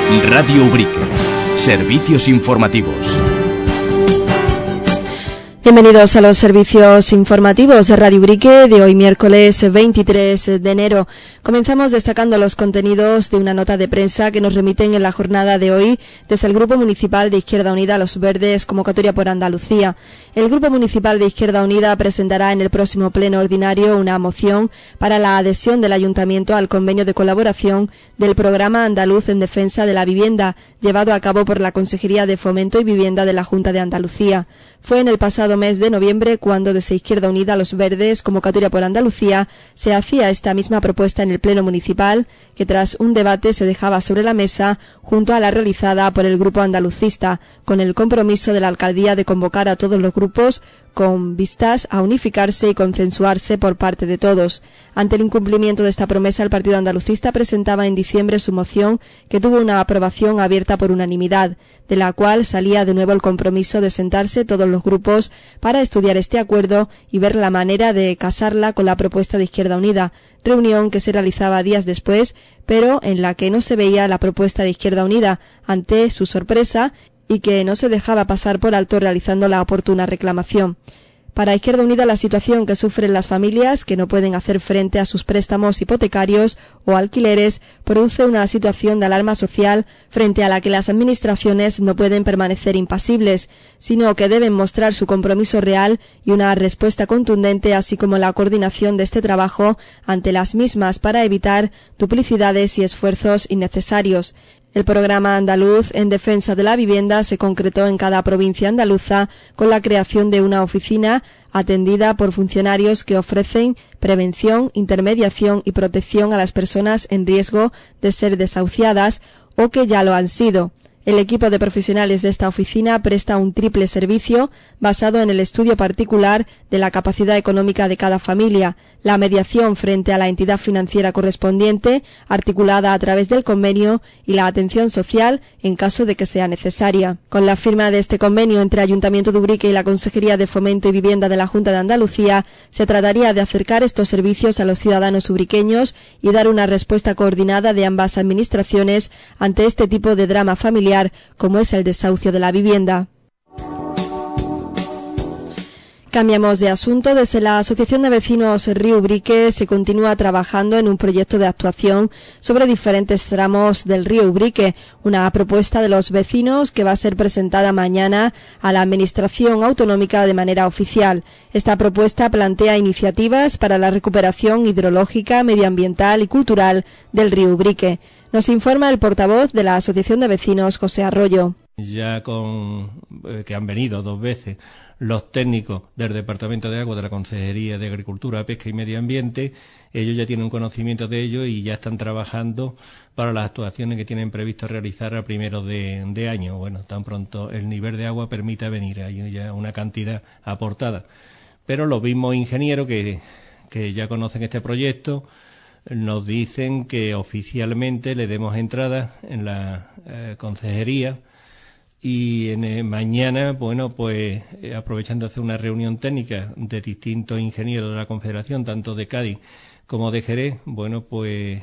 Radio Ubrique. Servicios informativos. Bienvenidos a los servicios informativos de Radio Ubrique de hoy miércoles 23 de enero. Comenzamos destacando los contenidos de una nota de prensa que nos remiten en la jornada de hoy desde el Grupo Municipal de Izquierda Unida Los Verdes, convocatoria por Andalucía. El Grupo Municipal de Izquierda Unida presentará en el próximo pleno ordinario una moción para la adhesión del Ayuntamiento al convenio de colaboración del Programa Andaluz en Defensa de la Vivienda, llevado a cabo por la Consejería de Fomento y Vivienda de la Junta de Andalucía. Fue en el pasado mes de noviembre cuando desde Izquierda Unida Los Verdes, convocatoria por Andalucía, se hacía esta misma propuesta en el Pleno Municipal, que tras un debate se dejaba sobre la mesa junto a la realizada por el Grupo Andalucista, con el compromiso de la Alcaldía de convocar a todos los grupos con vistas a unificarse y consensuarse por parte de todos. Ante el incumplimiento de esta promesa, el Partido Andalucista presentaba en diciembre su moción, que tuvo una aprobación abierta por unanimidad, de la cual salía de nuevo el compromiso de sentarse todos los grupos para estudiar este acuerdo y ver la manera de casarla con la propuesta de Izquierda Unida, reunión que se realizaba días después, pero en la que no se veía la propuesta de Izquierda Unida, ante su sorpresa, y que no se dejaba pasar por alto realizando la oportuna reclamación. Para Izquierda Unida, la situación que sufren las familias que no pueden hacer frente a sus préstamos hipotecarios o alquileres produce una situación de alarma social frente a la que las administraciones no pueden permanecer impasibles, sino que deben mostrar su compromiso real y una respuesta contundente, así como la coordinación de este trabajo ante las mismas para evitar duplicidades y esfuerzos innecesarios. El programa andaluz en defensa de la vivienda se concretó en cada provincia andaluza con la creación de una oficina atendida por funcionarios que ofrecen prevención, intermediación y protección a las personas en riesgo de ser desahuciadas o que ya lo han sido. El equipo de profesionales de esta oficina presta un triple servicio basado en el estudio particular de la capacidad económica de cada familia, la mediación frente a la entidad financiera correspondiente, articulada a través del convenio, y la atención social en caso de que sea necesaria. Con la firma de este convenio entre Ayuntamiento de Ubrique y la Consejería de Fomento y Vivienda de la Junta de Andalucía, se trataría de acercar estos servicios a los ciudadanos ubriqueños y dar una respuesta coordinada de ambas administraciones ante este tipo de drama familiar como es el desahucio de la vivienda. Cambiamos de asunto. Desde la Asociación de Vecinos Río Ubrique se continúa trabajando en un proyecto de actuación sobre diferentes tramos del río Ubrique, una propuesta de los vecinos que va a ser presentada mañana a la Administración Autonómica de manera oficial. Esta propuesta plantea iniciativas para la recuperación hidrológica, medioambiental y cultural del río Ubrique. Nos informa el portavoz de la Asociación de Vecinos, José Arroyo. Ya que han venido 2 veces los técnicos del Departamento de Agua de la Consejería de Agricultura, Pesca y Medio Ambiente, ellos ya tienen conocimiento de ello y ya están trabajando para las actuaciones que tienen previsto realizar a primeros de año. Bueno, tan pronto el nivel de agua permita venir, hay ya una cantidad aportada. Pero los mismos ingenieros que ya conocen este proyecto nos dicen que oficialmente le demos entrada en la consejería y mañana, bueno, pues aprovechando hacer una reunión técnica de distintos ingenieros de la Confederación, tanto de Cádiz como de Jerez, bueno, pues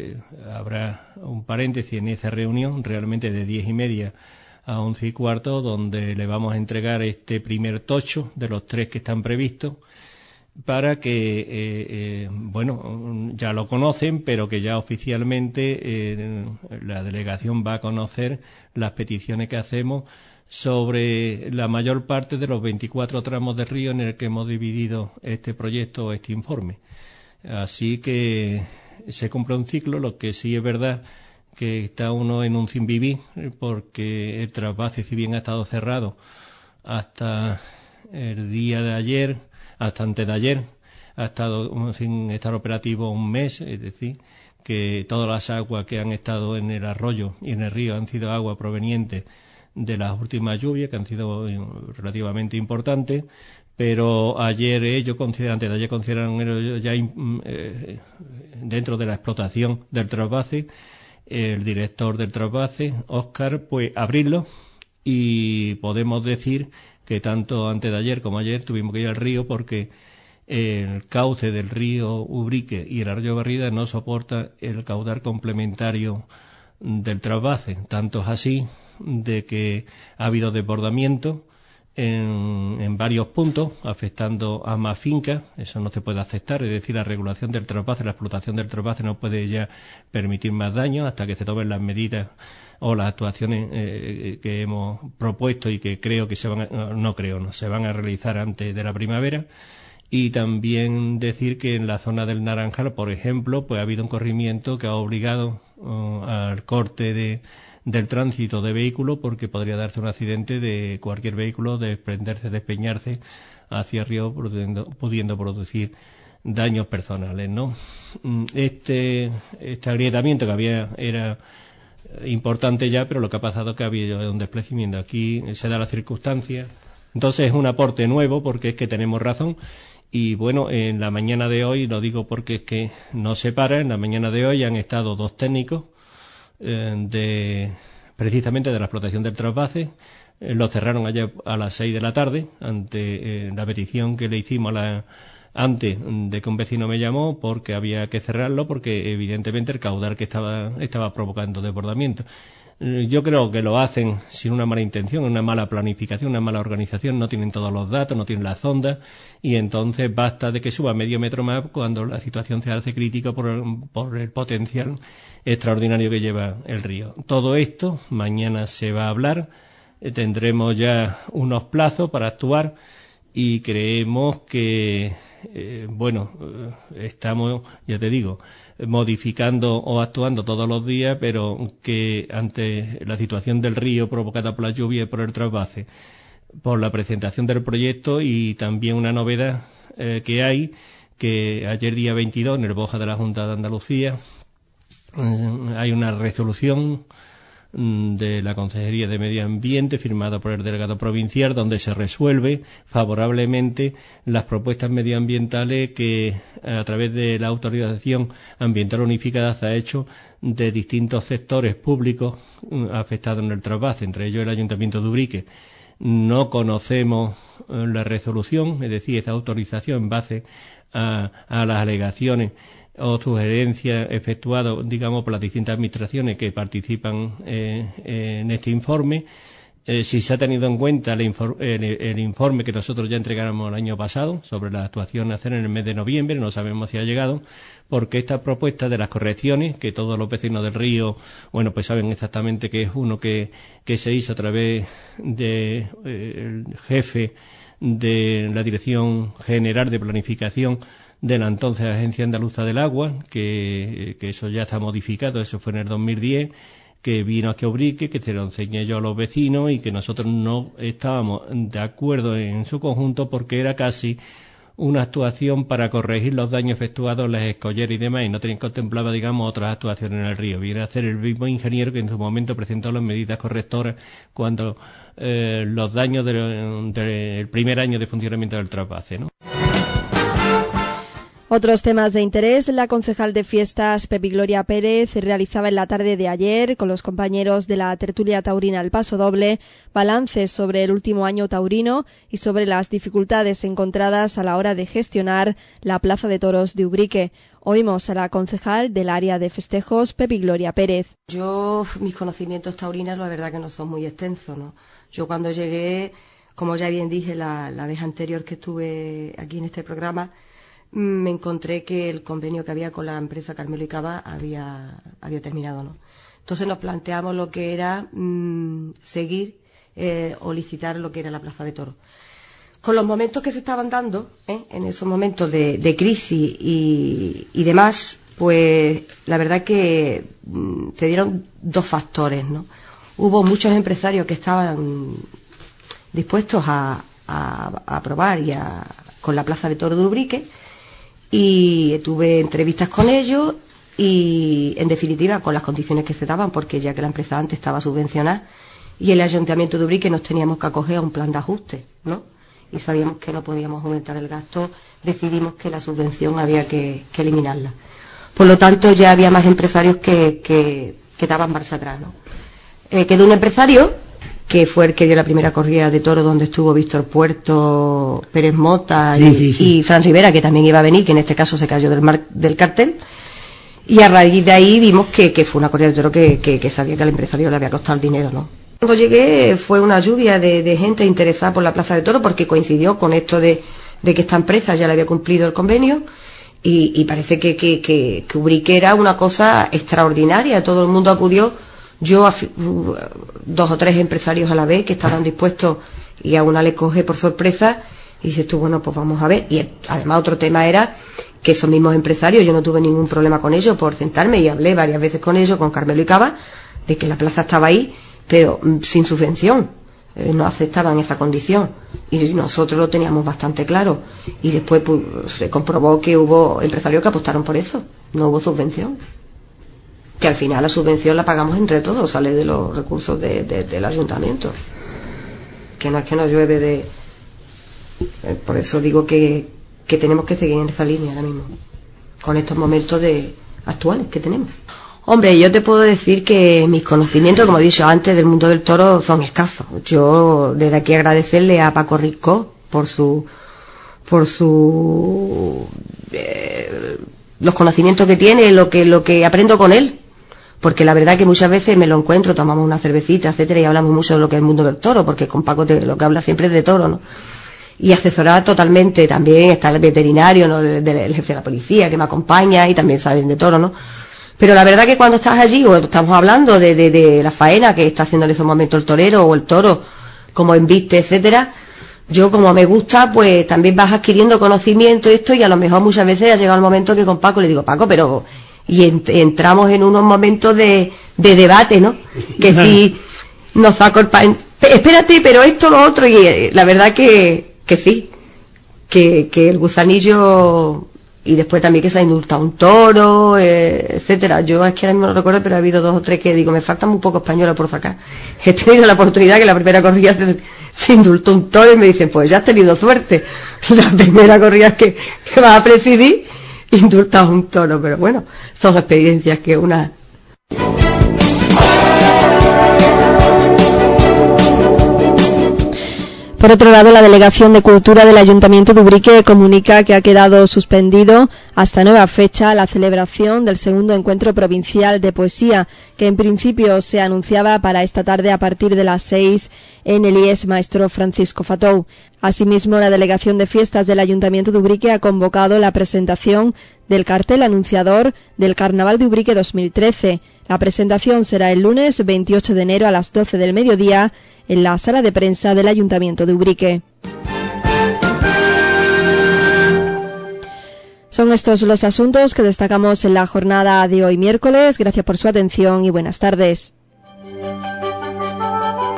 habrá un paréntesis en esa reunión, realmente de 10:30 a 11:15, donde le vamos a entregar este primer tocho de los 3 que están previstos, para que, bueno, ya lo conocen, pero que ya oficialmente la delegación va a conocer las peticiones que hacemos sobre la mayor parte de los 24 tramos de río en el que hemos dividido este proyecto o este informe. Así que se cumple un ciclo. Lo que sí es verdad que está uno en un sin vivir, porque el trasvase, si bien ha estado cerrado hasta el día de ayer, hasta antes de ayer, ha estado sin estar operativo un mes, es decir, que todas las aguas que han estado en el arroyo y en el río han sido aguas provenientes de las últimas lluvias, que han sido relativamente importantes, pero ayer ellos consideran, antes de ayer consideran ya dentro de la explotación del trasvase, el director del trasvase, Óscar, pues abrirlo, y podemos decir que tanto antes de ayer como ayer tuvimos que ir al río porque el cauce del río Ubrique y el arroyo Barrida no soporta el caudal complementario del trasvase. Tanto es así de que ha habido desbordamiento en varios puntos, afectando a más fincas. Eso no se puede aceptar, es decir, la regulación del trasvase, la explotación del trasvase no puede ya permitir más daños hasta que se tomen las medidas o las actuaciones que hemos propuesto y que creo que se van a realizar antes de la primavera. Y también decir que en la zona del Naranjal, por ejemplo, pues ha habido un corrimiento que ha obligado al corte del tránsito de vehículos, porque podría darse un accidente de cualquier vehículo, desprenderse, despeñarse hacia arriba, pudiendo producir daños personales, ¿no? Este agrietamiento que había era importante ya, pero lo que ha pasado es que ha habido un desplazamiento. Aquí se da la circunstancia. Entonces es un aporte nuevo, porque es que tenemos razón. Y bueno, en la mañana de hoy, lo digo porque es que no se para, en la mañana de hoy han estado 2 técnicos precisamente de la explotación del trasvase. Lo cerraron ayer a las 6 de la tarde, ante la petición que le hicimos antes de que un vecino me llamó, porque había que cerrarlo, porque evidentemente el caudal que estaba provocando desbordamiento. Yo creo que lo hacen sin una mala intención, una mala planificación, una mala organización. No tienen todos los datos, no tienen las ondas, y entonces basta de que suba medio metro más cuando la situación se hace crítica por el potencial extraordinario que lleva el río. Todo esto mañana se va a hablar, tendremos ya unos plazos para actuar, y creemos que estamos, ya te digo, modificando o actuando todos los días, pero que ante la situación del río provocada por la lluvia y por el trasvase, por la presentación del proyecto, y también una novedad que hay, que ayer día 22 en el Boja de la Junta de Andalucía hay una resolución de la Consejería de Medio Ambiente firmada por el delegado provincial, donde se resuelve favorablemente las propuestas medioambientales que a través de la autorización ambiental unificada se ha hecho de distintos sectores públicos afectados en el trasvase, entre ellos el Ayuntamiento de Ubrique. No conocemos la resolución, es decir, esa autorización en base a las alegaciones o sugerencias efectuadas, digamos, por las distintas administraciones que participan en este informe. Si se ha tenido en cuenta el informe que nosotros ya entregáramos el año pasado sobre la actuación a hacer en el mes de noviembre, no sabemos si ha llegado, porque esta propuesta de las correcciones, que todos los vecinos del río, bueno, pues saben exactamente que es uno que se hizo a través de el jefe de la Dirección General de Planificación de la entonces Agencia Andaluza del Agua, que eso ya está modificado, eso fue en el 2010, que vino aquí a Ubrique, que se lo enseñé yo a los vecinos, y que nosotros no estábamos de acuerdo en su conjunto, porque era casi una actuación para corregir los daños efectuados en las escolleras y demás, y no contemplaba, digamos, otras actuaciones en el río. Viene a ser el mismo ingeniero que en su momento presentó las medidas correctoras cuando los daños del primer año de funcionamiento del trasvase, ¿no? Otros temas de interés. La concejal de fiestas, Pepi Gloria Pérez, realizaba en la tarde de ayer, con los compañeros de la tertulia taurina El Paso Doble, balances sobre el último año taurino y sobre las dificultades encontradas a la hora de gestionar la Plaza de Toros de Ubrique. Oímos a la concejal del área de festejos, Pepi Gloria Pérez. Mis conocimientos taurinos, la verdad que no son muy extensos, ¿no? Yo cuando llegué, como ya bien dije la vez anterior que estuve aquí en este programa, me encontré que el convenio que había con la empresa Carmelo y Cava había terminado, ¿no? Entonces nos planteamos lo que era seguir o licitar lo que era la Plaza de Toros. Con los momentos que se estaban dando, en esos momentos de crisis y demás, pues la verdad que se dieron 2 factores, ¿no? Hubo muchos empresarios que estaban dispuestos a aprobar con la Plaza de Toros de Ubrique, y tuve entrevistas con ellos y, en definitiva, con las condiciones que se daban, porque ya que la empresa antes estaba subvencionada y el Ayuntamiento de Ubrique nos teníamos que acoger a un plan de ajuste, ¿no? Y sabíamos que no podíamos aumentar el gasto, decidimos que la subvención había que eliminarla. Por lo tanto, ya había más empresarios que daban marcha atrás, ¿no? Quedó un empresario que fue el que dio la primera corrida de toro, donde estuvo Víctor Puerto, Pérez Mota y Fran Rivera, que también iba a venir, que en este caso se cayó del cartel. Y a raíz de ahí vimos que fue una corrida de toro que sabía que al empresario le había costado el dinero, ¿no? Cuando llegué fue una lluvia de gente interesada por la Plaza de Toros, porque coincidió con esto de que esta empresa ya le había cumplido el convenio, y parece que Ubrique era una cosa extraordinaria. Todo el mundo acudió. Yo, 2 o 3 empresarios a la vez que estaban dispuestos, y a una le coge por sorpresa y dices tú, bueno, pues vamos a ver. Y además otro tema era que esos mismos empresarios, yo no tuve ningún problema con ellos por sentarme, y hablé varias veces con ellos, con Carmelo y Cava, de que la plaza estaba ahí, pero sin subvención. No aceptaban esa condición, y nosotros lo teníamos bastante claro, y después pues, se comprobó que hubo empresarios que apostaron por eso. No hubo subvención, que al final la subvención la pagamos entre todos, sale de los recursos del ayuntamiento, que no es que nos llueve de... por eso digo que tenemos que seguir en esa línea ahora mismo, con estos momentos actuales que tenemos. Hombre, yo te puedo decir que mis conocimientos, como he dicho antes, del mundo del toro son escasos. Yo desde aquí agradecerle a Paco Risco por los conocimientos que tiene, lo que aprendo con él, porque la verdad que muchas veces me lo encuentro, tomamos una cervecita, etcétera, y hablamos mucho de lo que es el mundo del toro, porque con Paco lo que habla siempre es de toro, ¿no? Y asesorar totalmente. También está el veterinario, ¿no? El jefe de la policía que me acompaña, y también saben de toro, ¿no? Pero la verdad que cuando estás allí, o estamos hablando de la faena que está haciendo en esos momentos el torero o el toro, como embiste, etcétera, yo como me gusta, pues también vas adquiriendo conocimiento esto, y a lo mejor muchas veces ha llegado el momento que con Paco le digo, Paco, pero... y entramos en unos momentos de debate, ¿no? Que si nos saco el pan, espérate, pero esto, lo otro, y la verdad que sí, que el gusanillo... Y después también que se ha indultado un toro, etcétera. Yo es que ahora mismo no recuerdo, pero ha habido 2 o 3 que digo, me faltan muy pocos españoles por sacar. He tenido la oportunidad que la primera corrida se indultó un toro, y me dicen, pues ya has tenido suerte. La primera corrida que vas a presidir, indultas un toro. Pero bueno, son experiencias que una... Por otro lado, la Delegación de Cultura del Ayuntamiento de Ubrique comunica que ha quedado suspendido hasta nueva fecha la celebración del segundo encuentro provincial de poesía, que en principio se anunciaba para esta tarde a partir de las 6 en el IES Maestro Francisco Fatou. Asimismo, la Delegación de Fiestas del Ayuntamiento de Ubrique ha convocado la presentación del cartel anunciador del Carnaval de Ubrique 2013. La presentación será el lunes 28 de enero a las 12 del mediodía en la sala de prensa del Ayuntamiento de Ubrique. Son estos los asuntos que destacamos en la jornada de hoy miércoles. Gracias por su atención y buenas tardes.